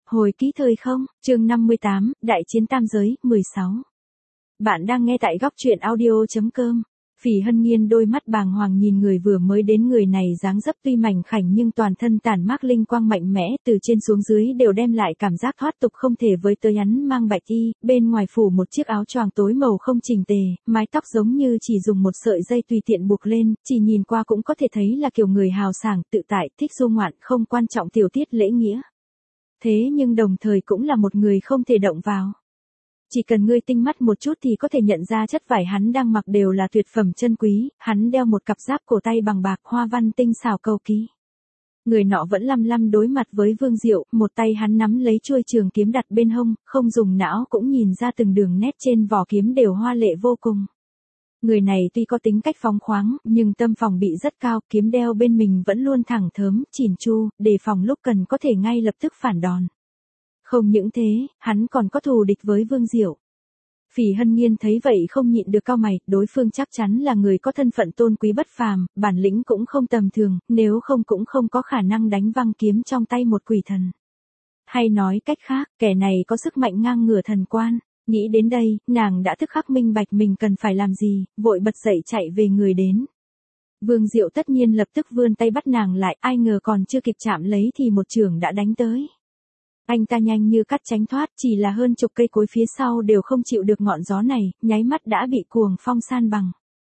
Hồi ký thời không, chương 58, Đại chiến tam giới, 16. Bạn đang nghe tại góc truyện audio.com. Phỉ Hân Nhiên đôi mắt bàng hoàng nhìn người vừa mới đến. Người này dáng dấp tuy mảnh khảnh nhưng toàn thân tản mác linh quang mạnh mẽ, từ trên xuống dưới đều đem lại cảm giác thoát tục không thể với tới. Hắn mang bạch y, bên ngoài phủ một chiếc áo choàng tối màu không chỉnh tề, mái tóc giống như chỉ dùng một sợi dây tùy tiện buộc lên, chỉ nhìn qua cũng có thể thấy là kiểu người hào sảng, tự tại, thích du ngoạn, không quan trọng tiểu tiết lễ nghĩa. Thế nhưng đồng thời cũng là một người không thể động vào. Chỉ cần ngươi tinh mắt một chút thì có thể nhận ra chất vải hắn đang mặc đều là tuyệt phẩm chân quý, hắn đeo một cặp giáp cổ tay bằng bạc hoa văn tinh xảo cầu kỳ. Người nọ vẫn lăm lăm đối mặt với Vương Diệu, một tay hắn nắm lấy chuôi trường kiếm đặt bên hông, không dùng não cũng nhìn ra từng đường nét trên vỏ kiếm đều hoa lệ vô cùng. Người này tuy có tính cách phóng khoáng, nhưng tâm phòng bị rất cao, kiếm đeo bên mình vẫn luôn thẳng thớm, chỉn chu, đề phòng lúc cần có thể ngay lập tức phản đòn. Không những thế, hắn còn có thù địch với Vương Diệu. Phỉ Hân Nhiên thấy vậy không nhịn được cau mày, đối phương chắc chắn là người có thân phận tôn quý bất phàm, bản lĩnh cũng không tầm thường, nếu không cũng không có khả năng đánh văng kiếm trong tay một quỷ thần. Hay nói cách khác, kẻ này có sức mạnh ngang ngửa thần quan. Nghĩ đến đây, nàng đã tức khắc minh bạch mình cần phải làm gì, vội bật dậy chạy về người đến. Vương Diệu tất nhiên lập tức vươn tay bắt nàng lại, ai ngờ còn chưa kịp chạm lấy thì một chưởng đã đánh tới. Anh ta nhanh như cắt tránh thoát, chỉ là hơn chục cây cối phía sau đều không chịu được ngọn gió này, nháy mắt đã bị cuồng phong san bằng.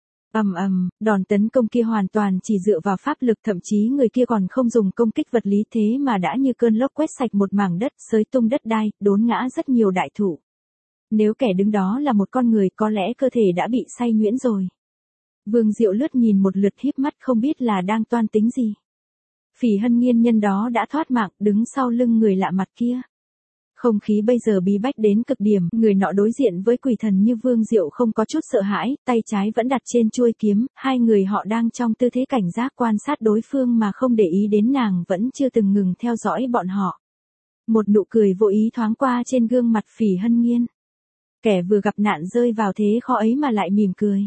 Đòn tấn công kia hoàn toàn chỉ dựa vào pháp lực, thậm chí người kia còn không dùng công kích vật lý, thế mà đã như cơn lốc quét sạch một mảng đất, xới tung đất đai, đốn ngã rất nhiều đại thụ. Nếu kẻ đứng đó là một con người có lẽ cơ thể đã bị say nhuyễn rồi. Vương Diệu lướt nhìn một lượt híp mắt không biết là đang toan tính gì. Phỉ Hân Nhiên nhân đó đã thoát mạng, đứng sau lưng người lạ mặt kia. Không khí bây giờ bí bách đến cực điểm, người nọ đối diện với quỷ thần như Vương Diệu không có chút sợ hãi, tay trái vẫn đặt trên chuôi kiếm, hai người họ đang trong tư thế cảnh giác quan sát đối phương mà không để ý đến nàng vẫn chưa từng ngừng theo dõi bọn họ. Một nụ cười vô ý thoáng qua trên gương mặt Phỉ Hân Nhiên. Kẻ vừa gặp nạn rơi vào thế khó ấy mà lại mỉm cười.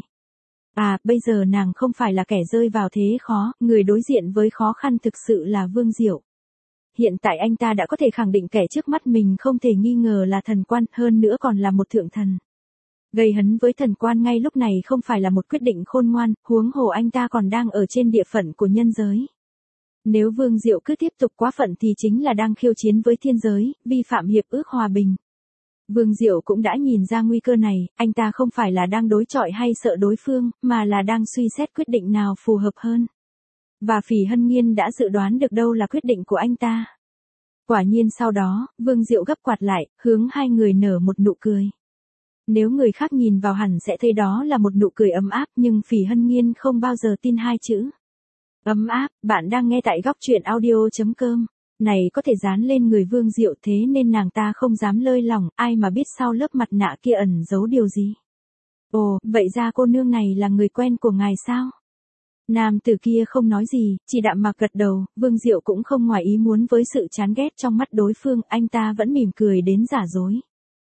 À, bây giờ nàng không phải là kẻ rơi vào thế khó, người đối diện với khó khăn thực sự là Vương Diệu. Hiện tại anh ta đã có thể khẳng định kẻ trước mắt mình không thể nghi ngờ là thần quan, hơn nữa còn là một thượng thần. Gây hấn với thần quan ngay lúc này không phải là một quyết định khôn ngoan, huống hồ anh ta còn đang ở trên địa phận của nhân giới. Nếu Vương Diệu cứ tiếp tục quá phận thì chính là đang khiêu chiến với thiên giới, vi phạm hiệp ước hòa bình. Vương Diệu cũng đã nhìn ra nguy cơ này, anh ta không phải là đang đối chọi hay sợ đối phương, mà là đang suy xét quyết định nào phù hợp hơn. Và Phỉ Hân Nhiên đã dự đoán được đâu là quyết định của anh ta. Quả nhiên sau đó, Vương Diệu gấp quạt lại, hướng hai người nở một nụ cười. Nếu người khác nhìn vào hẳn sẽ thấy đó là một nụ cười ấm áp, nhưng Phỉ Hân Nhiên không bao giờ tin hai chữ ấm áp. Bạn đang nghe tại góc truyện audio.com. Này có thể dán lên người Vương Diệu, thế nên nàng ta không dám lơi lỏng, ai mà biết sau lớp mặt nạ kia ẩn giấu điều gì. Ồ, vậy ra cô nương này là người quen của ngài sao? Nam tử kia không nói gì, chỉ đạm mạc gật đầu, Vương Diệu cũng không ngoài ý muốn với sự chán ghét trong mắt đối phương, anh ta vẫn mỉm cười đến giả dối.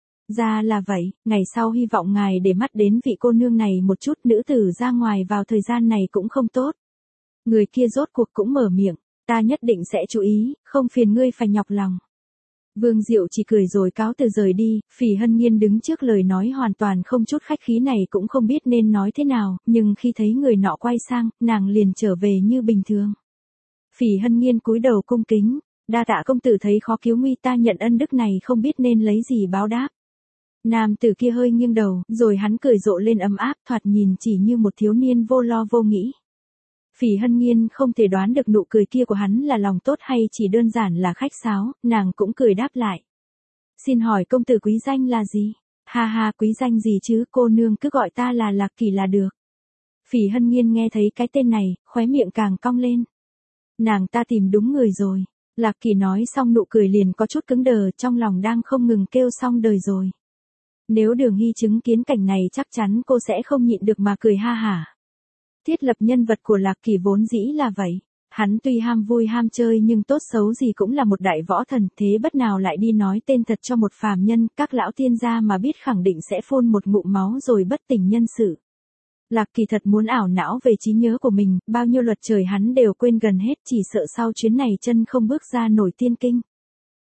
Ra là vậy, ngày sau hy vọng ngài để mắt đến vị cô nương này một chút, nữ tử ra ngoài vào thời gian này cũng không tốt. Người kia rốt cuộc cũng mở miệng. Ta nhất định sẽ chú ý, không phiền ngươi phải nhọc lòng. Vương Diệu chỉ cười rồi cáo từ rời đi, Phỉ Hân Nhiên đứng trước lời nói hoàn toàn không chút khách khí này cũng không biết nên nói thế nào, nhưng khi thấy người nọ quay sang, nàng liền trở về như bình thường. Phỉ Hân Nhiên cúi đầu cung kính, đa tạ công tử thấy khó cứu nguy, ta nhận ân đức này không biết nên lấy gì báo đáp. Nam tử kia hơi nghiêng đầu, rồi hắn cười rộ lên ấm áp, thoạt nhìn chỉ như một thiếu niên vô lo vô nghĩ. Phỉ Hân Nhiên không thể đoán được nụ cười kia của hắn là lòng tốt hay chỉ đơn giản là khách sáo, nàng cũng cười đáp lại. Xin hỏi công tử quý danh là gì? Ha ha, quý danh gì chứ, cô nương cứ gọi ta là Lạc Kỳ là được. Phỉ Hân Nhiên nghe thấy cái tên này, khóe miệng càng cong lên. Nàng ta tìm đúng người rồi. Lạc Kỳ nói xong nụ cười liền có chút cứng đờ, trong lòng đang không ngừng kêu xong đời rồi. Nếu Đường Hy chứng kiến cảnh này chắc chắn cô sẽ không nhịn được mà cười ha hả. Thiết lập nhân vật của Lạc Kỳ vốn dĩ là vậy. Hắn tuy ham vui ham chơi nhưng tốt xấu gì cũng là một đại võ thần, thế bất nào lại đi nói tên thật cho một phàm nhân, các lão tiên gia mà biết khẳng định sẽ phun một ngụm máu rồi bất tỉnh nhân sự. Lạc Kỳ thật muốn ảo não về trí nhớ của mình, bao nhiêu luật trời hắn đều quên gần hết, chỉ sợ sau chuyến này chân không bước ra nổi tiên kinh.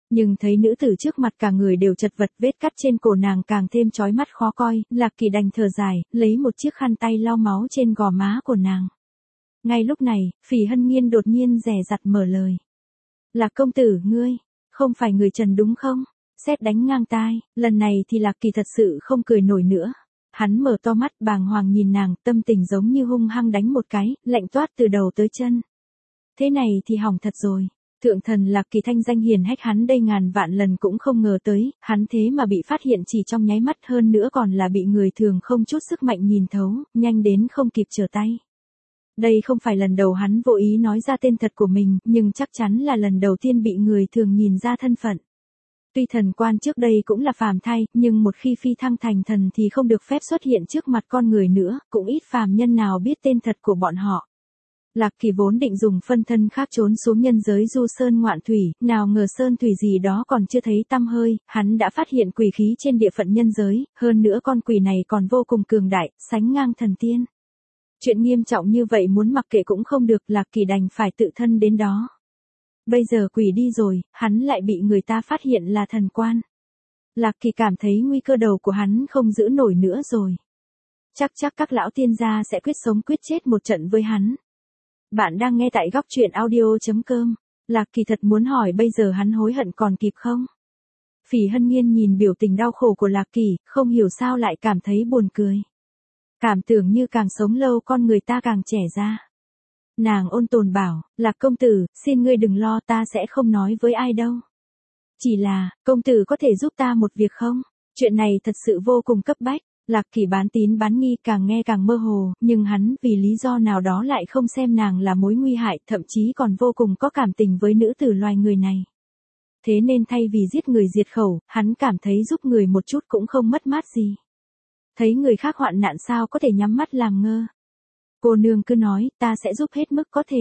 Nhưng thấy nữ tử trước mặt cả người đều chật vật, vết cắt trên cổ nàng càng thêm chói mắt khó coi, Lạc Kỳ đành thở dài, lấy một chiếc khăn tay lau máu trên gò má của nàng. Ngay lúc này, Phỉ Hân Nhiên đột nhiên dè dặt mở lời. Lạc công tử, ngươi, không phải người Trần đúng không? Sét đánh ngang tai, lần này thì Lạc Kỳ thật sự không cười nổi nữa. Hắn mở to mắt bàng hoàng nhìn nàng, tâm tình giống như hung hăng đánh một cái, lạnh toát từ đầu tới chân. Thế này thì hỏng thật rồi. Thượng thần Lạc Kỳ thanh danh hiển hách hắn đây ngàn vạn lần cũng không ngờ tới, hắn thế mà bị phát hiện chỉ trong nháy mắt, hơn nữa còn là bị người thường không chút sức mạnh nhìn thấu, nhanh đến không kịp trở tay. Đây không phải lần đầu hắn vô ý nói ra tên thật của mình, nhưng chắc chắn là lần đầu tiên bị người thường nhìn ra thân phận. Tuy thần quan trước đây cũng là phàm thai, nhưng một khi phi thăng thành thần thì không được phép xuất hiện trước mặt con người nữa, cũng ít phàm nhân nào biết tên thật của bọn họ. Lạc Kỳ vốn định dùng phân thân khác trốn xuống nhân giới du sơn ngoạn thủy, nào ngờ sơn thủy gì đó còn chưa thấy tăm hơi, hắn đã phát hiện quỷ khí trên địa phận nhân giới, hơn nữa con quỷ này còn vô cùng cường đại, sánh ngang thần tiên. Chuyện nghiêm trọng như vậy muốn mặc kệ cũng không được, Lạc Kỳ đành phải tự thân đến đó. Bây giờ quỷ đi rồi, hắn lại bị người ta phát hiện là thần quan. Lạc Kỳ cảm thấy nguy cơ đầu của hắn không giữ nổi nữa rồi. Chắc các lão tiên gia sẽ quyết sống quyết chết một trận với hắn. Bạn đang nghe tại góc truyện audio.com. Lạc Kỳ thật muốn hỏi bây giờ hắn hối hận còn kịp không? Phỉ Hân Nhiên nhìn biểu tình đau khổ của Lạc Kỳ, không hiểu sao lại cảm thấy buồn cười. Cảm tưởng như càng sống lâu con người ta càng trẻ ra. Nàng ôn tồn bảo, Lạc công tử, xin ngươi đừng lo, ta sẽ không nói với ai đâu. Chỉ là, công tử có thể giúp ta một việc không? Chuyện này thật sự vô cùng cấp bách. Lạc Kỳ bán tín bán nghi, càng nghe càng mơ hồ, nhưng hắn vì lý do nào đó lại không xem nàng là mối nguy hại, thậm chí còn vô cùng có cảm tình với nữ tử loài người này. Thế nên thay vì giết người diệt khẩu, hắn cảm thấy giúp người một chút cũng không mất mát gì. Thấy người khác hoạn nạn sao có thể nhắm mắt làm ngơ. Cô nương cứ nói, ta sẽ giúp hết mức có thể.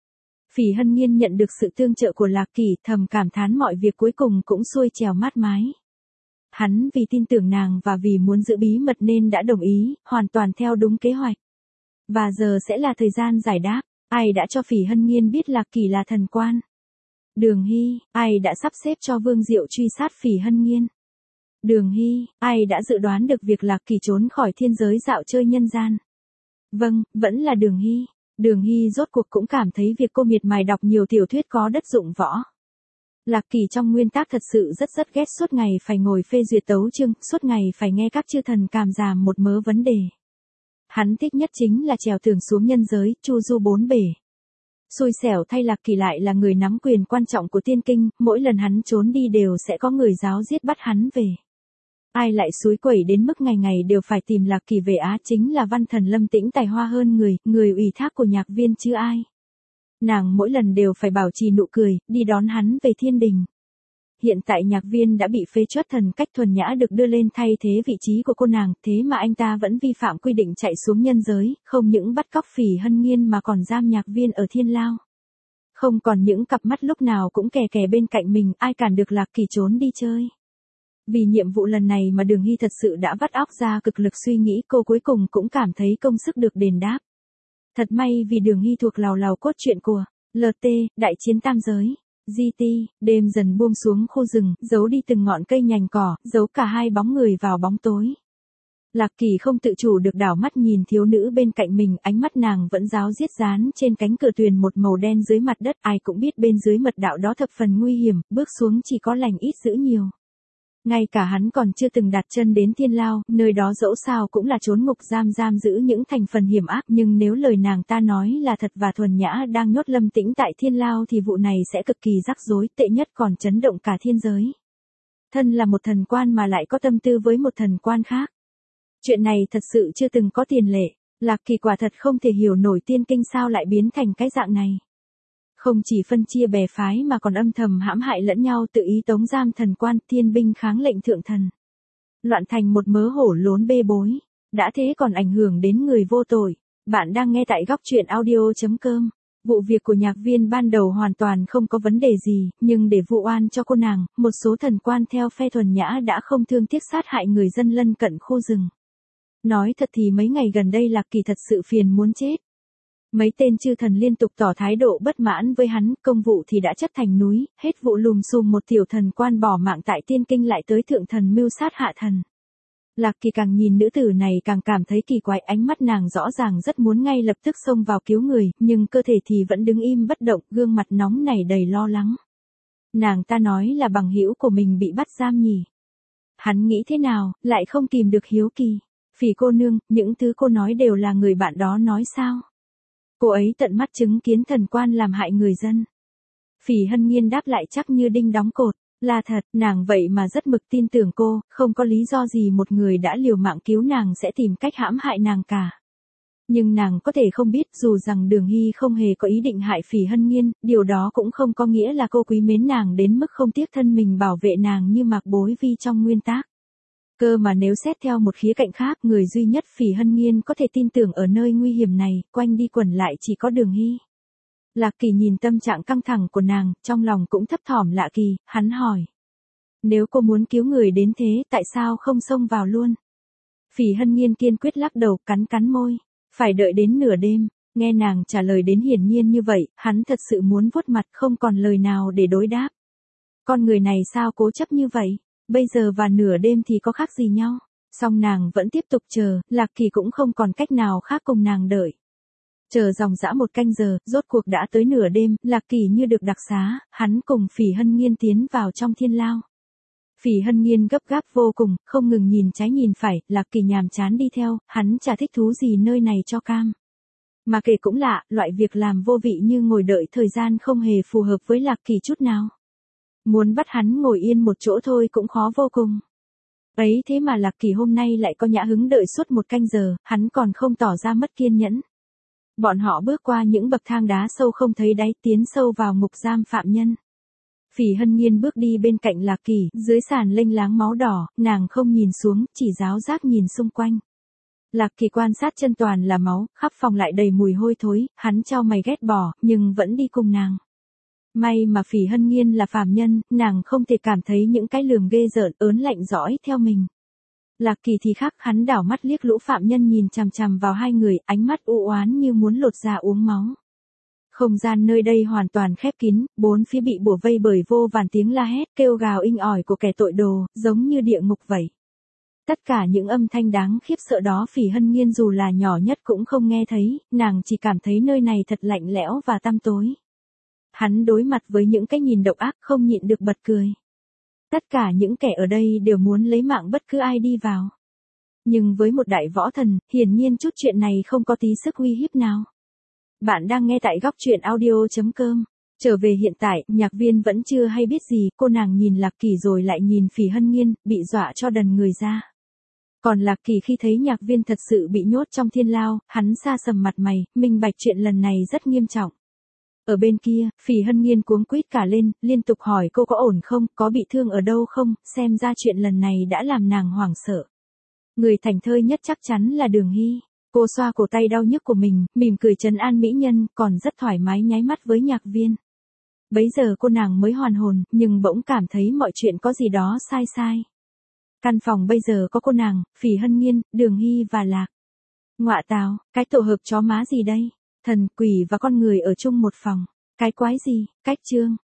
Phỉ Hân Nhiên nhận được sự tương trợ của Lạc Kỳ, thầm cảm thán mọi việc cuối cùng cũng xuôi trèo mát mái. Hắn vì tin tưởng nàng và vì muốn giữ bí mật nên đã đồng ý, hoàn toàn theo đúng kế hoạch. Và giờ sẽ là thời gian giải đáp, ai đã cho Phỉ Hân Nhiên biết Lạc Kỳ là thần quan? Đường Hy, ai đã sắp xếp cho Vương Diệu truy sát Phỉ Hân Nhiên? Đường Hy, ai đã dự đoán được việc Lạc Kỳ trốn khỏi thiên giới dạo chơi nhân gian? Vâng, vẫn là Đường Hy. Đường Hy rốt cuộc cũng cảm thấy việc cô miệt mài đọc nhiều tiểu thuyết có đất dụng võ. Lạc Kỳ trong nguyên tác thật sự rất ghét suốt ngày phải ngồi phê duyệt tấu chương, suốt ngày phải nghe các chư thần càm ràm một mớ vấn đề. Hắn thích nhất chính là trèo tường xuống nhân giới, chu du bốn bể. Xui xẻo thay Lạc Kỳ lại là người nắm quyền quan trọng của tiên kinh, mỗi lần hắn trốn đi đều sẽ có người giáo giết bắt hắn về. Ai lại xúi quẩy đến mức ngày ngày đều phải tìm Lạc Kỳ về á, chính là văn thần Lâm Tĩnh tài hoa hơn người ủy thác của Nhạc Viên chứ ai. Nàng mỗi lần đều phải bảo trì nụ cười, đi đón hắn về thiên đình. Hiện tại Nhạc Viên đã bị phế truất, thần cách thuần nhã được đưa lên thay thế vị trí của cô nàng, thế mà anh ta vẫn vi phạm quy định chạy xuống nhân giới, không những bắt cóc Phỉ Hân Nhiên mà còn giam Nhạc Viên ở thiên lao. Không còn những cặp mắt lúc nào cũng kè kè bên cạnh mình, ai cản được Lạc Kỳ trốn đi chơi. Vì nhiệm vụ lần này mà Đường Hy thật sự đã vắt óc ra cực lực suy nghĩ, cô cuối cùng cũng cảm thấy công sức được đền đáp. Thật may vì Đường Hy thuộc lào cốt truyện của LT, Đại chiến tam giới. GT, đêm dần buông xuống khu rừng, giấu đi từng ngọn cây nhành cỏ, giấu cả hai bóng người vào bóng tối. Lạc Kỳ không tự chủ được đảo mắt nhìn thiếu nữ bên cạnh mình, ánh mắt nàng vẫn ráo riết dán trên cánh cửa tuyền một màu đen dưới mặt đất, ai cũng biết bên dưới mật đạo đó thập phần nguy hiểm, bước xuống chỉ có lành ít dữ nhiều. Ngay cả hắn còn chưa từng đặt chân đến thiên lao, nơi đó dẫu sao cũng là chốn ngục giam giữ những thành phần hiểm ác, nhưng nếu lời nàng ta nói là thật và thuần nhã đang nhốt Lâm Tĩnh tại thiên lao thì vụ này sẽ cực kỳ rắc rối, tệ nhất còn chấn động cả thiên giới. Thân là một thần quan mà lại có tâm tư với một thần quan khác. Chuyện này thật sự chưa từng có tiền lệ, Lạc Kỳ quả thật không thể hiểu nổi tiên kinh sao lại biến thành cái dạng này. Không chỉ phân chia bè phái mà còn âm thầm hãm hại lẫn nhau, tự ý tống giam thần quan, thiên binh kháng lệnh thượng thần. Loạn thành một mớ hổ lốn bê bối, đã thế còn ảnh hưởng đến người vô tội. Bạn đang nghe tại góc truyện audio.com. Vụ việc của Nhạc Viên ban đầu hoàn toàn không có vấn đề gì, nhưng để vụ oan cho cô nàng, một số thần quan theo phe thuần nhã đã không thương tiếc sát hại người dân lân cận khu rừng. Nói thật thì mấy ngày gần đây Lạc Kỳ thật sự phiền muốn chết. Mấy tên chư thần liên tục tỏ thái độ bất mãn với hắn, công vụ thì đã chất thành núi, hết vụ lùm xùm một tiểu thần quan bỏ mạng tại tiên kinh lại tới thượng thần mưu sát hạ thần. Lạc Kỳ càng nhìn nữ tử này càng cảm thấy kỳ quái, ánh mắt nàng rõ ràng rất muốn ngay lập tức xông vào cứu người, nhưng cơ thể thì vẫn đứng im bất động, gương mặt nóng nảy đầy lo lắng. Nàng ta nói là bằng hữu của mình bị bắt giam nhỉ. Hắn nghĩ thế nào, lại không kìm được hiếu kỳ. Phỉ cô nương, những thứ cô nói đều là người bạn đó nói sao? Cô ấy tận mắt chứng kiến thần quan làm hại người dân. Phỉ Hân Nhiên đáp lại chắc như đinh đóng cột. Là thật, nàng vậy mà rất mực tin tưởng cô, không có lý do gì một người đã liều mạng cứu nàng sẽ tìm cách hãm hại nàng cả. Nhưng nàng có thể không biết, dù rằng Đường Hy không hề có ý định hại Phỉ Hân Nhiên, điều đó cũng không có nghĩa là cô quý mến nàng đến mức không tiếc thân mình bảo vệ nàng như Mạc Bối Vi trong nguyên tác. Cơ mà nếu xét theo một khía cạnh khác, người duy nhất Phỉ Hân Nhiên có thể tin tưởng ở nơi nguy hiểm này, quanh đi quẩn lại chỉ có Đường Hy. Lạc Kỳ nhìn tâm trạng căng thẳng của nàng, trong lòng cũng thấp thỏm lạ kỳ, hắn hỏi. Nếu cô muốn cứu người đến thế, tại sao không xông vào luôn? Phỉ Hân Nhiên kiên quyết lắc đầu, cắn cắn môi. Phải đợi đến nửa đêm, nghe nàng trả lời đến hiển nhiên như vậy, hắn thật sự muốn vuốt mặt không còn lời nào để đối đáp. Con người này sao cố chấp như vậy? Bây giờ và nửa đêm thì có khác gì nhau? Song nàng vẫn tiếp tục chờ, Lạc Kỳ cũng không còn cách nào khác cùng nàng đợi. Chờ dòng dã 1 canh giờ, rốt cuộc đã tới nửa đêm, Lạc Kỳ như được đặc xá, hắn cùng Phỉ Hân Nhiên tiến vào trong thiên lao. Phỉ Hân Nhiên gấp gáp vô cùng, không ngừng nhìn trái nhìn phải, Lạc Kỳ nhàm chán đi theo, hắn chả thích thú gì nơi này cho cam. Mà kể cũng lạ, loại việc làm vô vị như ngồi đợi thời gian không hề phù hợp với Lạc Kỳ chút nào. Muốn bắt hắn ngồi yên một chỗ thôi cũng khó vô cùng. Ấy thế mà Lạc Kỳ hôm nay lại có nhã hứng đợi suốt 1 canh giờ, hắn còn không tỏ ra mất kiên nhẫn. Bọn họ bước qua những bậc thang đá sâu không thấy đáy, tiến sâu vào ngục giam phạm nhân. Phỉ Hân Nhiên bước đi bên cạnh Lạc Kỳ, dưới sàn lênh láng máu đỏ, nàng không nhìn xuống, chỉ giáo giác nhìn xung quanh. Lạc Kỳ quan sát chân toàn là máu, khắp phòng lại đầy mùi hôi thối, hắn chau mày ghét bỏ, nhưng vẫn đi cùng nàng. May mà Phỉ Hân Nhiên là phàm nhân, nàng không thể cảm thấy những cái lườm ghê rợn ớn lạnh dõi theo mình. Lạc Kỳ thì khác, hắn đảo mắt liếc lũ phạm nhân nhìn chằm chằm vào hai người, ánh mắt u oán như muốn lột da uống máu. Không gian nơi đây hoàn toàn khép kín, bốn phía bị bủa vây bởi vô vàn tiếng la hét, kêu gào inh ỏi của kẻ tội đồ, giống như địa ngục vậy. Tất cả những âm thanh đáng khiếp sợ đó Phỉ Hân Nhiên dù là nhỏ nhất cũng không nghe thấy, nàng chỉ cảm thấy nơi này thật lạnh lẽo và tăm tối. Hắn đối mặt với những cái nhìn độc ác không nhịn được bật cười. Tất cả những kẻ ở đây đều muốn lấy mạng bất cứ ai đi vào. Nhưng với một đại võ thần, hiển nhiên chút chuyện này không có tí sức uy hiếp nào. Bạn đang nghe tại góc truyện audio.com. Trở về hiện tại, Nhạc Viên vẫn chưa hay biết gì, cô nàng nhìn Lạc Kỳ rồi lại nhìn Phỉ Hân Nhiên, bị dọa cho đần người ra. Còn Lạc Kỳ khi thấy Nhạc Viên thật sự bị nhốt trong thiên lao, hắn sa sầm mặt mày, minh bạch chuyện lần này rất nghiêm trọng. Ở bên kia, Phỉ Hân Nhiên cuống quýt cả lên, liên tục hỏi cô có ổn không, có bị thương ở đâu không, xem ra chuyện lần này đã làm nàng hoảng sợ. Người thảnh thơi nhất chắc chắn là Đường Hy. Cô xoa cổ tay đau nhức của mình, mỉm cười trấn an mỹ nhân, còn rất thoải mái nháy mắt với Nhạc Viên. Bấy giờ cô nàng mới hoàn hồn, nhưng bỗng cảm thấy mọi chuyện có gì đó sai sai. Căn phòng bây giờ có cô nàng, Phỉ Hân Nhiên, Đường Hy và Lạc. Ngọa tào, cái tổ hợp chó má gì đây? Thần, quỷ và con người ở chung một phòng. Cái quái gì? Cách chương.